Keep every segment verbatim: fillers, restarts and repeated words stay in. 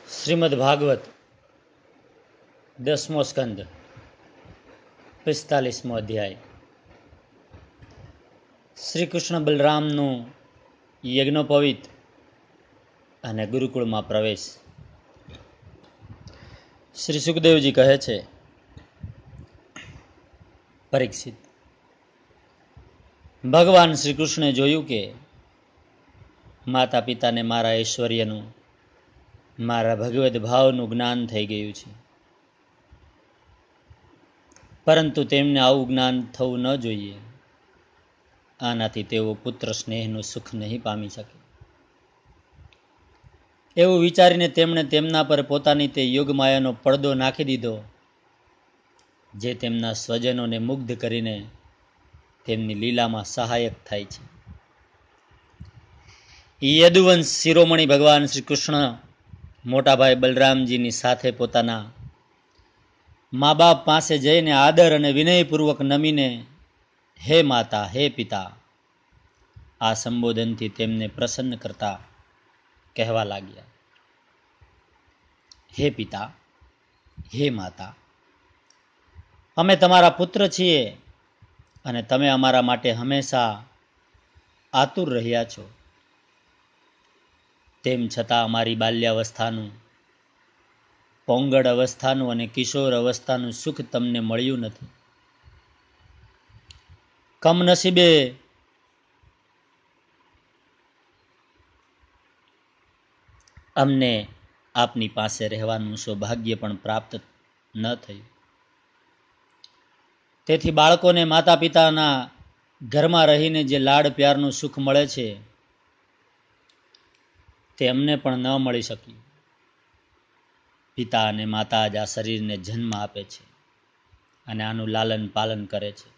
શ્રીમદ ભાગવત દસમો સ્કંદ પિસ્તાલીસમો અધ્યાય. શ્રી કૃષ્ણ બલરામનું યજ્ઞોપવિત અને ગુરુકુળમાં પ્રવેશ. શ્રી સુખદેવજી કહે છે, પરીક્ષિત, ભગવાન શ્રી કૃષ્ણે જોયું કે માતા પિતાને મારા ઐશ્વર્યનું, મારા ભગવદ ભાવનું જ્ઞાન થઈ ગયું છે, પરંતુ તેમને આવું જ્ઞાન થવું ન જોઈએ. આનાથી તેઓ પુત્ર સ્નેહનું સુખ નહીં પામી શકે. એવું વિચારીને તેમણે તેમના પર પોતાની તે યોગમાયાનો પડદો નાખી દીધો, જે તેમના સ્વજનોને મુગ્ધ કરીને તેમની લીલામાં સહાયક થાય છે. યદુવંશ શિરોમણી ભગવાન શ્રી કૃષ્ણ મોટાભાઈ બલરામજીની સાથે પોતાના મા બાપ પાસે જઈને આદર અને વિનયપૂર્વક નમીને હે માતા, હે પિતા, આ સંબોધનથી તેમને પ્રસન્ન કરતા કહેવા લાગ્યા. હે પિતા, હે માતા, અમે તમારા પુત્ર છીએ અને તમે અમારા માટે હંમેશા આતુર રહ્યા છો. તેમ છતાં અમારી બાલ્યાવસ્થાનું, પૌંગડ અવસ્થાનું અને કિશોર અવસ્થાનું સુખ તમને મળ્યું નથી. કમનસીબે અમને આપની પાસે રહેવાનું સૌભાગ્ય પણ પ્રાપ્ત ન થયું. તેથી બાળકોને માતા પિતાના ઘરમાં રહીને જે લાડ પ્યારનું સુખ મળે છે તે અમને પણ ન મળી શક્યું. પિતા અને માતા જ આ શરીરને જન્મ આપે છે અને આનું લાલન પાલન કરે છે.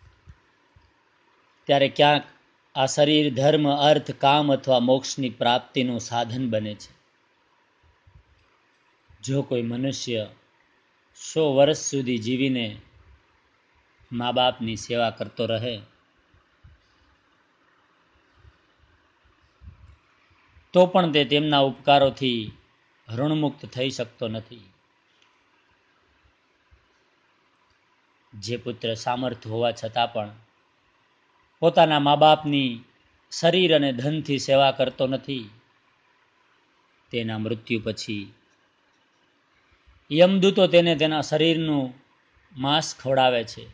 ત્યારે ક્યાંક આ શરીર ધર્મ, અર્થ, કામ અથવા મોક્ષની પ્રાપ્તિનું સાધન બને છે. જો કોઈ મનુષ્ય સો વર્ષ સુધી જીવીને મા બાપની સેવા કરતો રહે તો પણ તે તેમના ઉપકારોથી ઋણમુક્ત થઈ શકતો નથી. જે પુત્ર સામર્થ્ય હોવા છતાં પણ પોતાના મા બાપની શરીર અને ધનથી સેવા કરતો નથી, તેના મૃત્યુ પછી યમદૂતો તેને તેના શરીરનું માંસ ખવડાવે છે.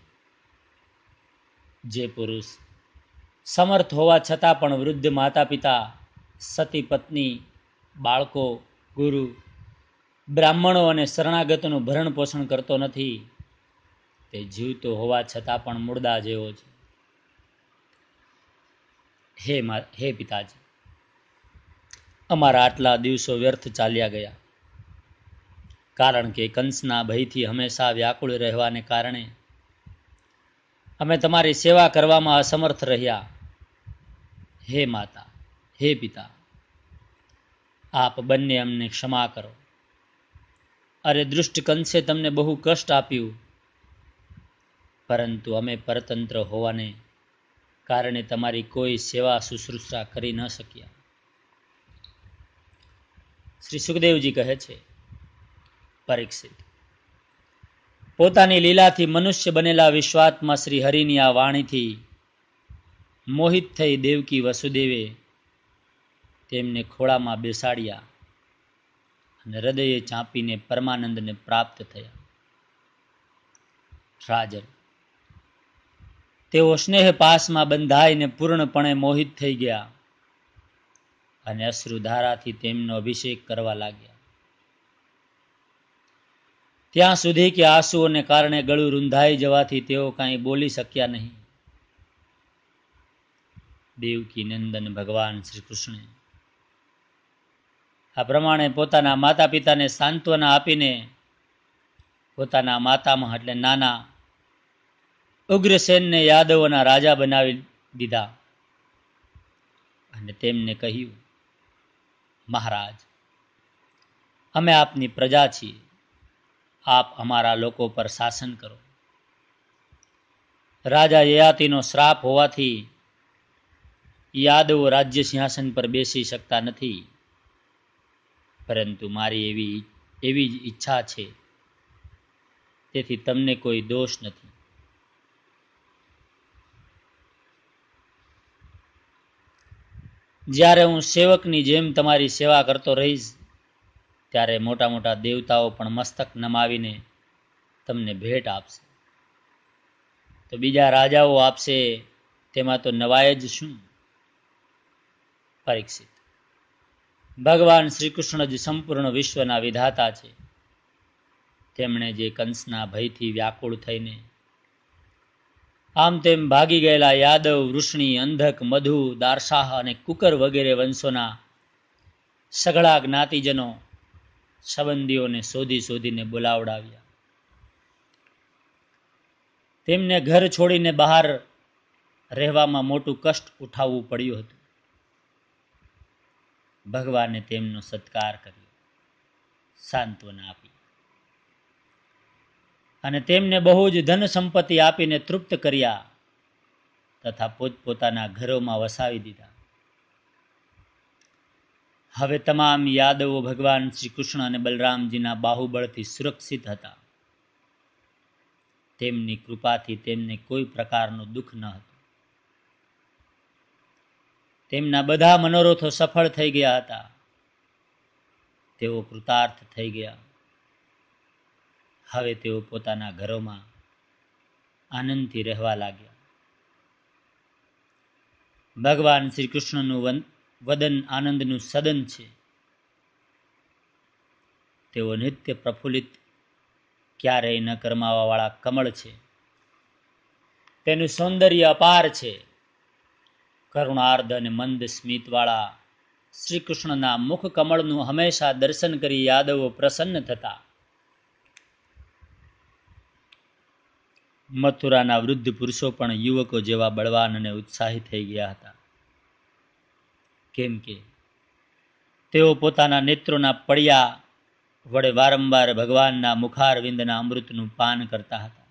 જે પુરુષ સમર્થ હોવા છતાં પણ વૃદ્ધ માતા પિતા, સતી પત્ની, બાળકો, ગુરુ, બ્રાહ્મણો અને શરણાગતોનું ભરણ પોષણ કરતો નથી, તે જીવતો હોવા છતાં પણ મુર્દા જેવો છે. હે મા હે પિતાજી, અમારા આટલા દિવસો વ્યર્થ ચાલ્યા ગયા, કારણ કે કંસના ભયથી હંમેશા વ્યાકુળ રહેવાને કારણે અમે તમારી સેવા કરવામાં અસમર્થ રહ્યા. હે માતા, હે પિતા, આપ બંને અમને ક્ષમા કરો. અરે દુષ્ટ કંસે તમને બહુ કષ્ટ આપ્યું, પરંતુ અમે પરતંત્ર હોવાને કારણે તમારી કોઈ સેવા શુશ્રૂષા કરી ન શક્યા. શ્રી સુખદેવજી કહે છે, પરીક્ષિત, પોતાની લીલાથી મનુષ્ય બનેલા વિશ્વાત્મા શ્રી હરિની આ વાણીથી મોહિત થઈ દેવકી વસુદેવે તેમને ખોળામાં બેસાડ્યા અને હૃદયે ચાંપીને પરમાનંદને પ્રાપ્ત થયા. રાજન, તેઓ સ્નેહ પાસમાં બંધાઈને પૂર્ણપણે મોહિત થઈ ગયા અને અશ્રુધારાથી તેમનો અભિષેક કરવા લાગ્યા, ત્યાં સુધી કે આંસુઓને કારણે ગળું રૂંધાઈ જવાથી તેઓ કાંઈ બોલી શક્યા નહીં. દેવકી નંદન ભગવાન શ્રી કૃષ્ણે આ પ્રમાણે પોતાના માતા પિતાને સાંત્વના આપીને પોતાના માતામહ એટલે નાના ઉગ્રસેનને યાદવોના રાજા બનાવી દીધા અને તેમને કહ્યું, મહારાજ, અમે આપની પ્રજા છીએ, આપ અમારા લોકો પર શાસન કરો. રાજા યયાતિનો શ્રાપ હોવાથી યાદવો રાજ્ય સિંહાસન પર બેસી શકતા નથી. પરંતુ મારી એવી એવી જ ઈચ્છા છે, તેથી તમને કોઈ દોષ નથી. જ્યારે હું સેવકની જેમ તમારી સેવા કરતો રહીશ, ત્યારે મોટા મોટા દેવતાઓ પણ મસ્તક નમાવીને તમને ભેટ આપશે. તો બીજા રાજાઓ આપશે તેમાં તો નવાય જ શું? પરીક્ષિત, ભગવાન શ્રી કૃષ્ણ જ સંપૂર્ણ વિશ્વના વિધાતા છે. તેમણે જે કંસના ભયથી વ્યાકુળ થઈને આમ તેમ ભાગી ગયેલા યાદવ, વૃષ્ણિ, અંધક, મધુ, દારસાહ અને કુકર વગેરે વંશોના સઘળા જ્ઞાતિજનો સંબંધીઓને શોધી શોધીને બોલાવડાવ્યા. તેમને ઘર છોડીને બહાર રહેવામાં મોટું કષ્ટ ઉઠાવવું પડ્યું હતું. ભગવાને તેમનો સત્કાર કર્યો, સાંત્વના આપી અને તેમને બહુ જ ધન સંપત્તિ આપીને તૃપ્ત કર્યા તથા પોતપોતાના ઘરોમાં વસાવી દીધા. હવે તમામ યાદવો ભગવાન શ્રી કૃષ્ણ અને બલરામજીના બાહુબળથી સુરક્ષિત હતા. તેમની કૃપાથી તેમને કોઈ પ્રકારનું દુઃખ ન હતું. તેમના બધા મનોરથો સફળ થઈ ગયા હતા. તેઓ કૃતાર્થ થઈ ગયા. હવે તેઓ પોતાના ઘરોમાં આનંદથી રહેવા લાગ્યા. ભગવાન શ્રી કૃષ્ણનું વદન આનંદનું સદન છે. તેઓ નિત્ય પ્રફુલ્લિત, ક્યારેય ન કરમાવા વાળા કમળ છે. તેનું સૌંદર્ય અપાર છે. કરુણાર્ધ અને મંદ સ્મિત વાળા શ્રી કૃષ્ણના મુખ કમળનું હંમેશા દર્શન કરી યાદવો પ્રસન્ન થતા. મથુરાના વૃદ્ધ પુરુષો પણ યુવકો જેવા બળવાન અને ઉત્સાહી થઈ ગયા હતા, કેમ કે તેઓ પોતાના નેત્રોના પડિયા વડે વારંવાર ભગવાનના મુખારવિંદના અમૃતનું પાન કરતા હતા.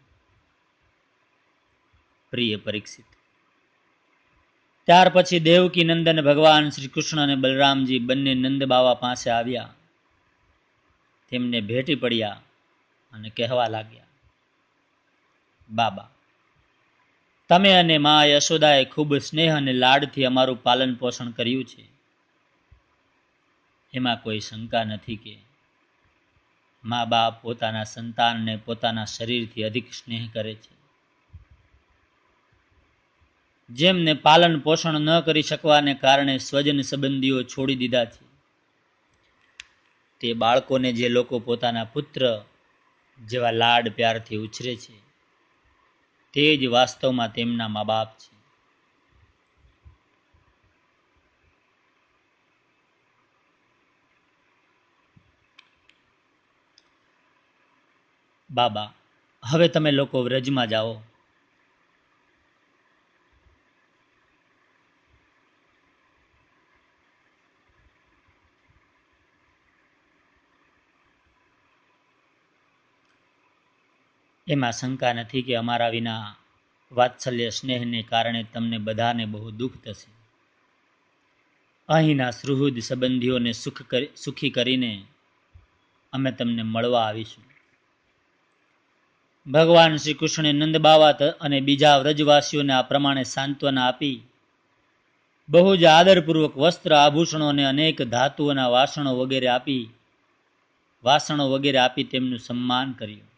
પ્રિય પરીક્ષિત, ત્યાર પછી દેવકી નંદન ભગવાન શ્રી કૃષ્ણ અને બલરામજી બંને નંદ બાવા પાસે આવ્યા. તેમને ભેટી પડ્યા અને કહેવા લાગ્યા, બાબા, તમે અને મા યશોદાએ ખૂબ સ્નેહ અને લાડથી અમારું પાલન પોષણ કર્યું છે. એમાં કોઈ શંકા નથી કે મા બાપ પોતાના સંતાનને પોતાના શરીરથી અધિક સ્નેહ કરે છે. જેમને પાલન પોષણ ન કરી શકવાને કારણે સ્વજન સંબંધીઓ છોડી દીધા છે, તે બાળકોને જે લોકો પોતાના પુત્ર જેવા લાડ પ્યારથી ઉછરે છે, તે જ વાસ્તવમાં તેમના મા બાપ છે. બાબા, હવે તમે લોકો વ્રજમાં જાઓ. એમાં શંકા નથી કે અમારા વિના વાત્સલ્ય સ્નેહને કારણે તમને બધાને બહુ દુઃખ થશે. અહીંના સુહૃદ સંબંધીઓને સુખ સુખી કરીને અમે તમને મળવા આવીશું. ભગવાન શ્રી કૃષ્ણે નંદબાવા અને બીજા વ્રજવાસીઓને આ પ્રમાણે સાંત્વના આપી બહુ જ આદરપૂર્વક વસ્ત્ર, આભૂષણો અને અનેક ધાતુઓના વાસણો વગેરે આપી વાસણો વગેરે આપી તેમનું સન્માન કર્યું.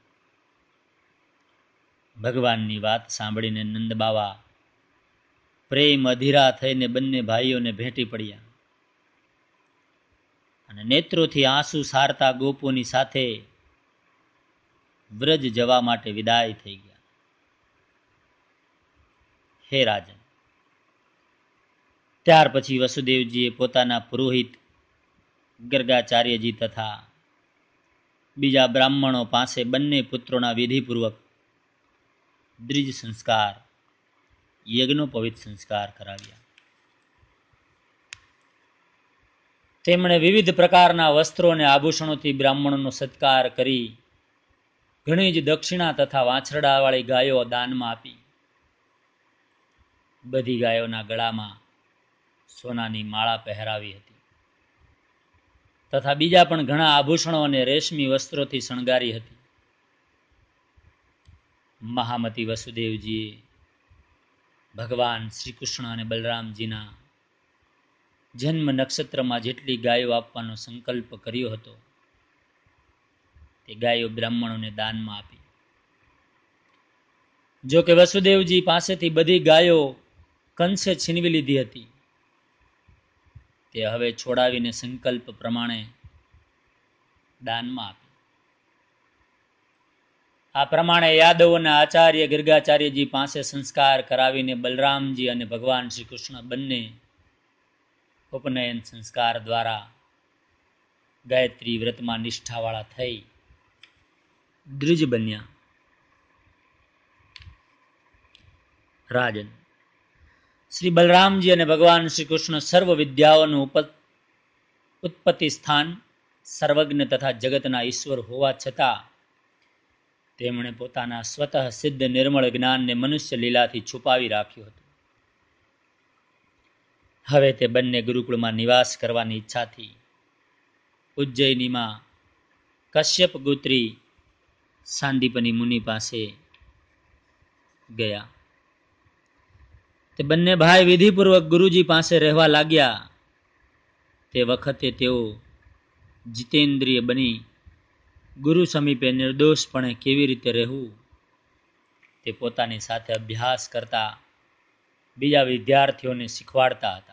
ભગવાનની વાત સાંભળીને નંદબાવા પ્રેમ અધીરા થઈને બંને ભાઈઓને ભેટી પડ્યા અને નેત્રોથી આંસુ સારતા ગોપોની સાથે વ્રજ જવા માટે વિદાય થઈ ગયા. હે રાજન, ત્યાર પછી વસુદેવજીએ પોતાના પુરોહિત ગર્ગાચાર્યજી તથા બીજા બ્રાહ્મણો પાસે બંને પુત્રોના વિધિપૂર્વક દ્વિજ સંસ્કાર, યજ્ઞોપવિત સંસ્કાર કરાવ્યા. તેમણે વિવિધ પ્રકારના વસ્ત્રો અને આભૂષણોથી બ્રાહ્મણોનો સત્કાર કરી ઘણી જ દક્ષિણા તથા વાછરડાવાળી ગાયો દાનમાં આપી. બધી ગાયોના ગળામાં સોનાની માળા પહેરાવી હતી. તથા બીજા પણ ઘણા આભૂષણો અને રેશમી વસ્ત્રોથી શણગારી હતી. મહામતી વસુદેવજીએ ભગવાન શ્રી કૃષ્ણ અને બલરામજીના જન્મ નક્ષત્રમાં જેટલી ગાયો આપવાનો સંકલ્પ કર્યો હતો તે ગાયો બ્રાહ્મણોને દાનમાં આપી. જો કે વસુદેવજી પાસેથી બધી ગાયો કંસે છીનવી લીધી હતી, તે હવે છોડાવીને સંકલ્પ પ્રમાણે દાનમાં આપી. આ પ્રમાણે યાદવોના આચાર્ય ગિર્ગાચાર્યજી પાસે સંસ્કાર કરાવીને બલરામજી અને ભગવાન શ્રી કૃષ્ણ બંને ઉપનયન સંસ્કાર દ્વારા ગાયત્રી વ્રતમાં નિષ્ઠાવાળા થઈ દ્વિજ બન્યા. રાજન, શ્રી બલરામજી અને ભગવાન શ્રી કૃષ્ણ સર્વ વિદ્યાઓનું ઉત્પત્તિ સ્થાન, સર્વજ્ઞ તથા જગતના ઈશ્વર હોવા છતાં તેમણે પોતાના સ્વતઃ સિદ્ધ નિર્મળ જ્ઞાનને મનુષ્ય લીલાથી છુપાવી રાખ્યું હતું. હવે તે બંને ગુરુકુળમાં નિવાસ કરવાની ઈચ્છાથી ઉજ્જૈનીમાં કશ્યપ ગોત્રી સાંદીપની મુનિ પાસે ગયા. તે બંને ભાઈ વિધિપૂર્વક ગુરુજી પાસે રહેવા લાગ્યા. તે વખતે તેઓ જીતેન્દ્રિય બની ગુરુ સમીપે નિર્દોષપણે કેવી રીતે રહેવું તે પોતાની સાથે અભ્યાસ કરતા બીજા વિદ્યાર્થીઓને શીખવાડતા હતા.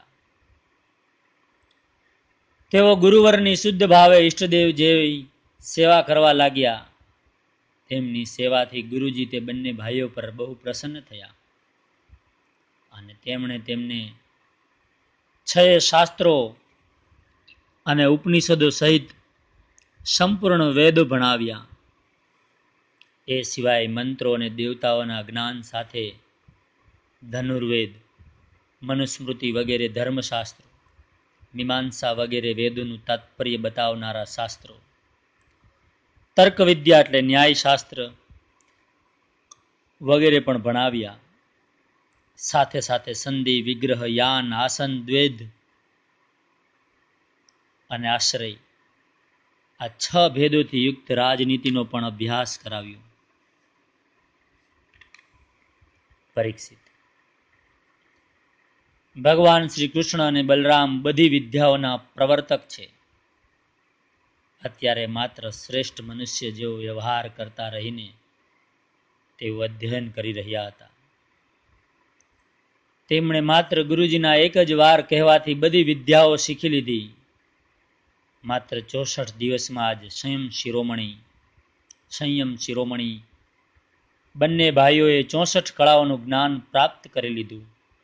તેઓ ગુરુવરની શુદ્ધ ભાવે ઈષ્ટદેવ જેવી સેવા કરવા લાગ્યા. તેમની સેવાથી ગુરુજી તે બંને ભાઈઓ પર બહુ પ્રસન્ન થયા અને તેમણે તેમને છ શાસ્ત્રો અને ઉપનિષદો સહિત સંપૂર્ણ વેદો ભણાવ્યા. એ સિવાય મંત્રો અને દેવતાઓના જ્ઞાન સાથે ધનુર્વેદ, મનુસ્મૃતિ વગેરે ધર્મશાસ્ત્રો, મીમાંસા વગેરે વેદોનું તાત્પર્ય બતાવનારા શાસ્ત્રો, તર્ક વિદ્યા એટલે ન્યાયશાસ્ત્ર વગેરે પણ ભણાવ્યા. સાથે સાથે સંધિ, વિગ્રહ, યાન, આસન, દ્વેધ અને આશ્રય આ છ ભેદોથી યુક્ત રાજનીતિનો પણ અભ્યાસ કરાવ્યો. પરીક્ષિત, ભગવાન શ્રી કૃષ્ણ અને બલરામ બધી વિદ્યાઓના પ્રવર્તક છે. અત્યારે માત્ર શ્રેષ્ઠ મનુષ્ય જેવો વ્યવહાર કરતા રહીને તેઓ અધ્યયન કરી રહ્યા હતા. તેમણે માત્ર ગુરુજીના એક જ વાર કહેવાથી બધી વિદ્યાઓ શીખી લીધી. માત્ર ચોસઠ દિવસમાં જ સંયમ શિરોમણી સંયમ શિરોમણી બંને ભાઈઓએ ચોસઠ કળાઓનું જ્ઞાન પ્રાપ્ત કરી લીધું.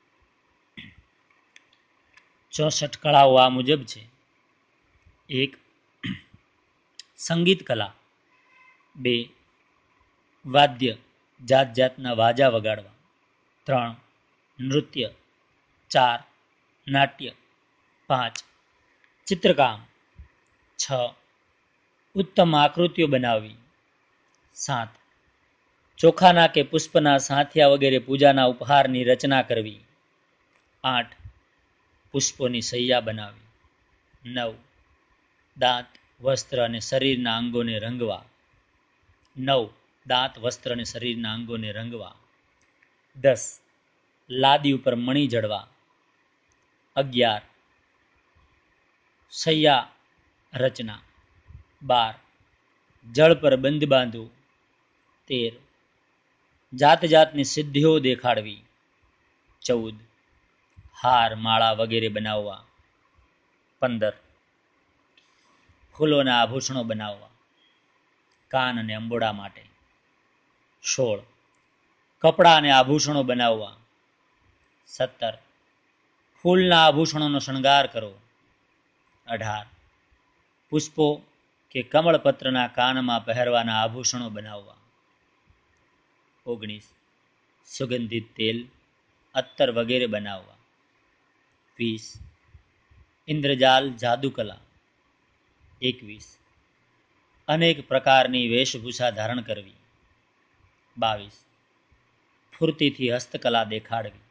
ચોસઠ કળાઓ આ મુજબ છે: એક, સંગીત કલા. બે, વાદ્ય, જાત જાતના વાજા વગાડવા. ત્રણ, નૃત્ય. ચાર, નાટ્ય. પાંચ, ચિત્રકામ. છ, ઉત્તમ આકૃતિઓ બનાવવી. સાત, ચોખાના કે પુષ્પના સાંથિયા વગેરે પૂજાના ઉપહારની રચના કરવી. આઠ, પુષ્પોની સૈયા બનાવી. નવ, દાંત, વસ્ત્ર અને શરીરના અંગોને રંગવા. નવ, દાંત, વસ્ત્ર અને શરીરના અંગોને રંગવા. દસ, લાદી ઉપર મણી જડવા. અગિયાર, સૈયા રચના. બાર, જળ પર બંધ બાંધવું. તેર, જાત જાતની સિદ્ધિઓ દેખાડવી. ચૌદ, હાર, માળા વગેરે બનાવવા. પંદર, ફૂલોના આભૂષણો બનાવવા કાન અને અંબોડા માટે. સોળ, કપડાં અને આભૂષણો બનાવવા. સત્તર, ફૂલના આભૂષણોનો શણગાર કરવો. અઢાર, પુષ્પો કે કમળપત્રના કાનમાં પહેરવાના આભૂષણો બનાવવા. ઓગણીસ, સુગંધિત તેલ, અત્તર વગેરે બનાવવા. વીસ, ઇન્દ્રજાલ, જાદુકલા. એકવીસ, અનેક પ્રકારની વેશભૂષા ધારણ કરવી. બાવીસ, ફૂર્તિથી હસ્તકલા દેખાડવી.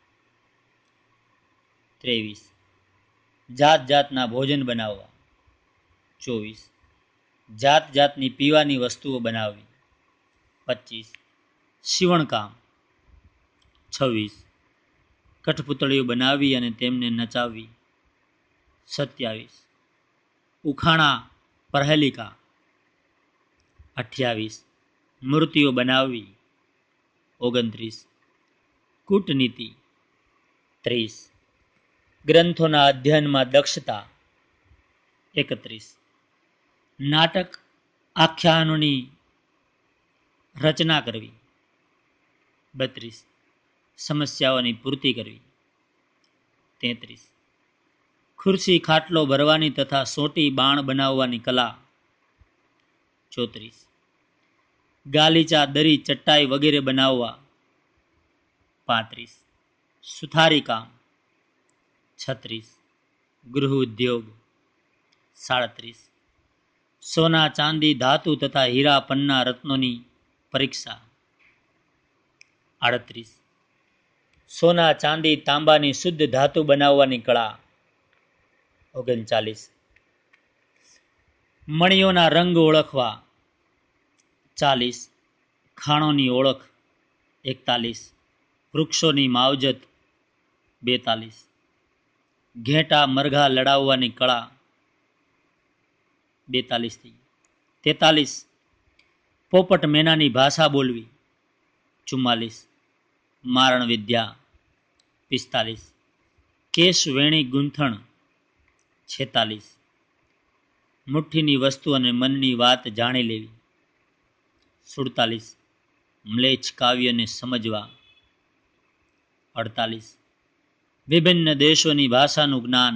ત્રેવીસ, જાત જાતના ભોજન બનાવવા. ચોવીસ. જાત જાતની પીવાની વસ્તુઓ બનાવવી. પચીસ. સીવણકામ. છવ્વીસ. કઠપુતળીઓ બનાવી અને તેમને નચાવવી. સત્યાવીસ. ઉખાણા પ્રહેલિકા. અઠ્યાવીસ. મૂર્તિઓ બનાવવી. ઓગણત્રીસ. કૂટનીતિ. ત્રીસ. ગ્રંથોના અધ્યયનમાં દક્ષતા. એકત્રીસ. નાટક આખ્યાનોની રચના કરવી. બત્રીસ. સમસ્યાઓની પૂર્તિ કરવી. તેત્રીસ. ખુરશી ખાટલો ભરવાની તથા સોટી બાણ બનાવવાની કલા. ચોત્રીસ. ગાલીચા દરી ચટ્ટાઈ વગેરે બનાવવા. પાંત્રીસ. સુથારી કામ. છત્રીસ. ગૃહ ઉદ્યોગ. સાડત્રીસ. સોના ચાંદી ધાતુ તથા હીરા પન્ના રત્નોની પરીક્ષા. આડત્રીસ. સોના ચાંદી તાંબાની શુદ્ધ ધાતુ બનાવવાની કળા. ઓગણચાલીસ. મણિયોના રંગ ઓળખવા. ચાલીસ. ખાણોની ઓળખ. એકતાલીસ. વૃક્ષોની માવજત. બેતાલીસ. ઘેટા મરઘા લડાવવાની કળા. બેતાલીસ થી. તેતાલીસ. પોપટ મેનાની ભાષા બોલવી. ચુમ્માલીસ. મારણ વિદ્યા. પિસ્તાલીસ. કેશ વેણી ગૂંથણ. છેતાલીસ. મુઠ્ઠીની વસ્તુ અને મનની વાત જાણી લેવી. સુડતાલીસ. મ્લેચ્છ કાવ્યને સમજવા. અડતાલીસ. વિભિન્ન દેશોની ભાષાનું જ્ઞાન.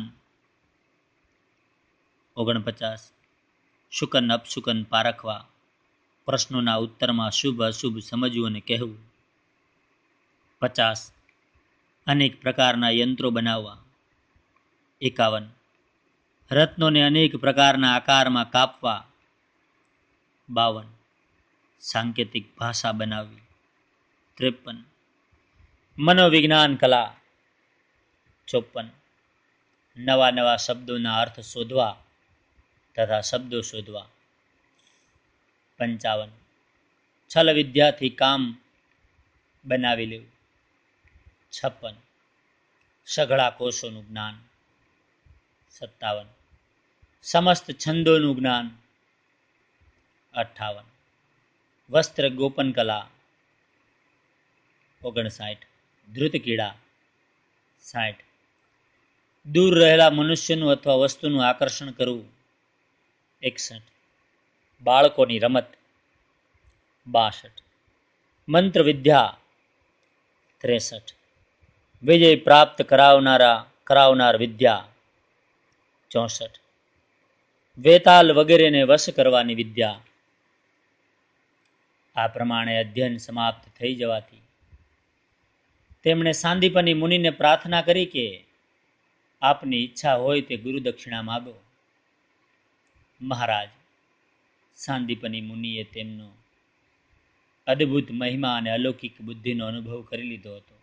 ઓગણપચાસ. શુકન અપશુકન પારખવા. પ્રશ્નોના ઉત્તરમાં શુભ અશુભ સમજવું અને કહેવું. પચાસ. અનેક પ્રકારના યંત્રો બનાવવા. એકાવન. રત્નોને અનેક પ્રકારના આકારમાં કાપવા. બાવન. સાંકેતિક ભાષા બનાવવી. ત્રેપન. મનોવિજ્ઞાન કલા. ચોપન. નવા નવા શબ્દોના અર્થ શોધવા તથા શબ્દો શોધવા. પંચાવન. છલ વિદ્યાથી કામ બનાવી લેવું. છપ્પન. સઘળા કોષોનું જ્ઞાન. સત્તાવન. સમસ્ત છંદોનું જ્ઞાન. અઠ્ઠાવન. વસ્ત્ર ગોપન કલા. ઓગણસાઠ. ધૃત કીડા. સાઠ. દૂર રહેલા મનુષ્યનું અથવા વસ્તુનું આકર્ષણ કરવું. એકસઠ. બાળકોની રમત. બાસઠ. મંત્ર વિદ્યા. ત્રેસઠ. વિજય પ્રાપ્ત કરાવનારા કરાવનાર વિદ્યા. ચોસઠ. વેતાલ વગેરેને વશ કરવાની વિદ્યા. આ પ્રમાણે અધ્યયન સમાપ્ત થઈ જવાથી તેમણે સાંદીપની મુનિને પ્રાર્થના કરી કે આપની ઈચ્છા હોય તે ગુરુ દક્ષિણા માગો. મહારાજ, સાંદીપની મુનિએ તેમનો અદ્ભુત મહિમા અને અલૌકિક બુદ્ધિનો અનુભવ કરી લીધો હતો.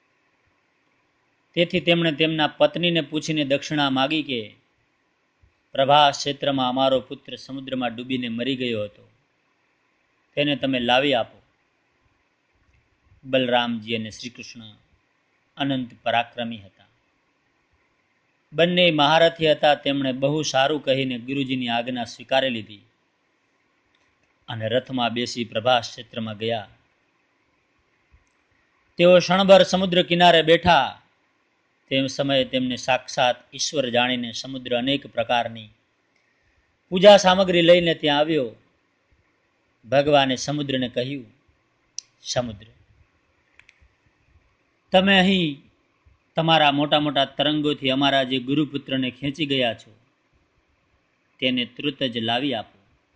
તેથી તેમણે તેમના પત્નીને પૂછીને દક્ષિણા માગી કે પ્રભાસ ક્ષેત્રમાં અમારો પુત્ર સમુદ્રમાં ડૂબીને મરી ગયો હતો, તેને તમે લાવી આપો. બલરામજી અને શ્રી કૃષ્ણ અનંત પરાક્રમી હતા. બંને મહારથી હતા. તેમણે બહુ સારું કહીને ગુરુજીની આજ્ઞા સ્વીકારી લીધી અને રથમાં બેસી પ્રભાસ ક્ષેત્રમાં ગયા. તેઓ ક્ષણભર સમુદ્ર કિનારે બેઠા. તેમ સમયે તેમને સાક્ષાત ઈશ્વર જાણીને સમુદ્ર અનેક પ્રકારની પૂજા સામગ્રી લઈને ત્યાં આવ્યો. ભગવાને સમુદ્રને કહ્યું, સમુદ્ર, તમે અહીં તમારા મોટા મોટા તરંગોથી અમારા જે ગુરુપુત્રને ખેંચી ગયા છો તેને તુરત જ લાવી આપો.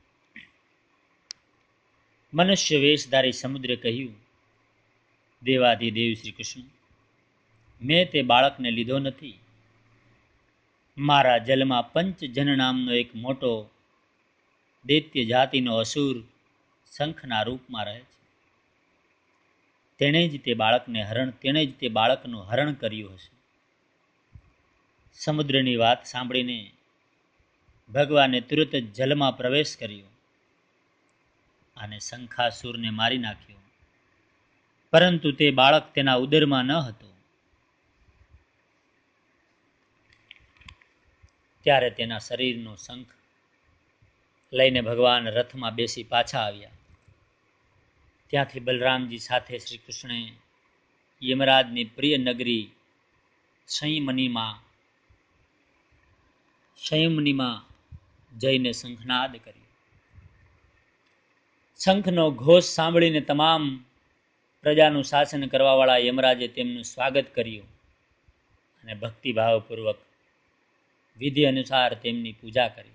મનુષ્ય વેશધારી સમુદ્રે કહ્યું, દેવાધિદેવ શ્રી કૃષ્ણ, મેં તે બાળકને લીધો નથી. મારા જલમાં પંચજન નામનો એક મોટો દૈત્ય જાતિનો અસુર શંખના રૂપમાં રહે છે. તેણે જ તે બાળકને હરણ તેણે જ તે બાળકનું હરણ કર્યું હશે. સમુદ્રની વાત સાંભળીને ભગવાને તુરત જ જલમાં પ્રવેશ કર્યો અને શંખાસુરને મારી નાખ્યો, પરંતુ તે બાળક તેના ઉદરમાં ન હતો. ત્યારે તેના શરીરનો શંખ લઈને ભગવાન રથમાં બેસી પાછા આવ્યા. ત્યાંથી બલરામજી સાથે શ્રી કૃષ્ણે યમરાજની પ્રિય નગરી સંયમનીમાં સંયમનીમાં જઈને શંખનાદ કર્યો. શંખનો ઘોષ સાંભળીને તમામ પ્રજાનું શાસન કરવાવાળા યમરાજે તેમનું સ્વાગત કર્યું અને ભક્તિભાવપૂર્વક વિધિ અનુસાર તેમની પૂજા કરી.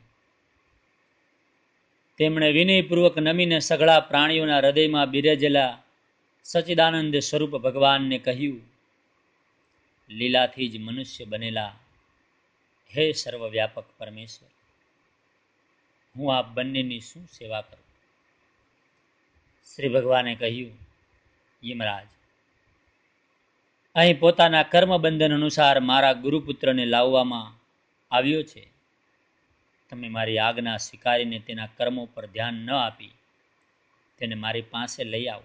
તેમણે વિનયપૂર્વક નમીને સઘળા પ્રાણીઓના હૃદયમાં બિરાજેલા સચ્ચિદાનંદ સ્વરૂપ ભગવાનને કહ્યું, લીલાથી જ મનુષ્ય બનેલા હે સર્વવ્યાપક પરમેશ્વર, હું આપ બંનેની શું સેવા કરું? શ્રી ભગવાને કહ્યું, યમરાજ, અહીં પોતાના કર્મબંધન અનુસાર મારા ગુરુપુત્રને લાવવામાં આવ્યો છે. તમે મારી આજ્ઞા સ્વીકારીને તેના કર્મો પર ધ્યાન ન આપી તેને મારી પાસે લઈ આવો.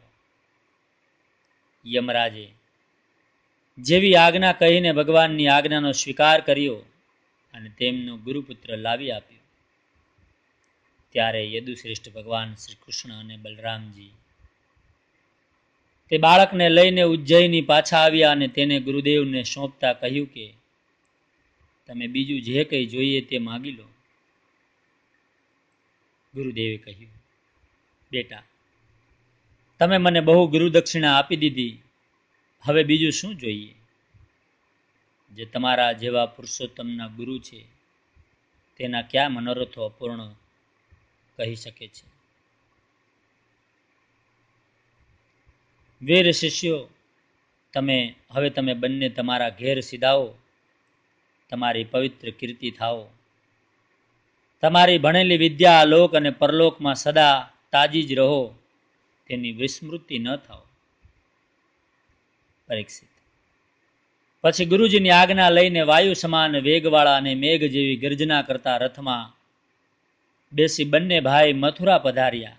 યમરાજે જેવી આજ્ઞા કહીને ભગવાનની આજ્ઞાનો સ્વીકાર કર્યો અને તેમનો ગુરુપુત્ર લાવી આપ્યો. ત્યારે યદુશ્રેષ્ઠ ભગવાન શ્રી કૃષ્ણ અને બલરામજી તે બાળકને લઈને ઉજ્જૈની પાછા આવ્યા અને તેને ગુરુદેવને સોંપતા કહ્યું કે તમે બીજું જે કંઈ જોઈએ તે માગી લો. ગુરુદેવે કહ્યું, બેટા, તમે મને બહુ ગુરુદક્ષિણા આપી દીધી, હવે બીજું શું જોઈએ? જે તમારા જેવા પુરુષોત્તમના ગુરુ છે તેના કયા મનોરથો અપૂર્ણ કહી શકે છે? વીર શિષ્યો, તમે હવે તમે બંને તમારા ઘેર સીધાઓ, તમારી પવિત્ર કીર્તિ થાઓ, તમારી ભણેલી વિદ્યા લોક અને પરલોકમાં સદા તાજી જ રહો, તેની વિસ્મૃતિ ન થાઓ. પરીક્ષિત પછી ગુરુજીની આજ્ઞા લઈને વાયુ સમાન વેગવાળા અને મેઘ જેવી ગર્જના કરતા રથમાં બેસી બંને ભાઈ મથુરા પધાર્યા.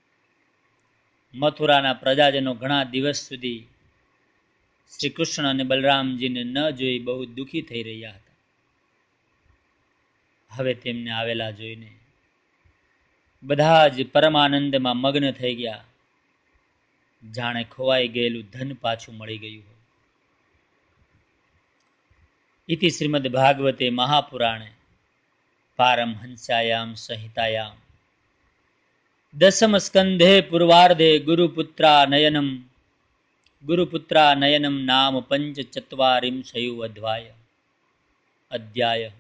મથુરાના પ્રજાજનો ઘણા દિવસ સુધી શ્રી કૃષ્ણ અને બલરામજીને ન જોઈ બહુ દુઃખી થઈ રહ્યા હતા. હવે તેમને આવેલા જોઈને બધા જ પરમાનંદમાં મગ્ન થઈ ગયા, જાણે ખોવાઈ ગયેલું ધન પાછું મળી ગયું હોય. ઇતિ શ્રીમદ ભાગવતે મહાપુરાણે પારમહંસ્યાયામ સંહિતાયામ દસમ સ્કંધે પૂર્વાર્ધે ગુરુપુત્રા નયનમ ગુરુપુત્રા નયનમ નામ પંચચત્વારિંશયુ અધ્યાય અધ્યાય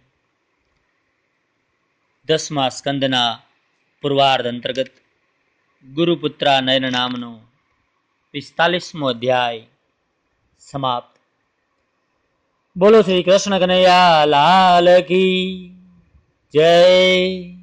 દસમા સ્કંદના પૂર્વાર્ધ અંતર્ગત ગુરુપુત્રા નયન નામનો પિસ્તાલીસમો અધ્યાય સમાપ્ત. બોલો શ્રી કૃષ્ણ કનૈયા લાલ કી જય.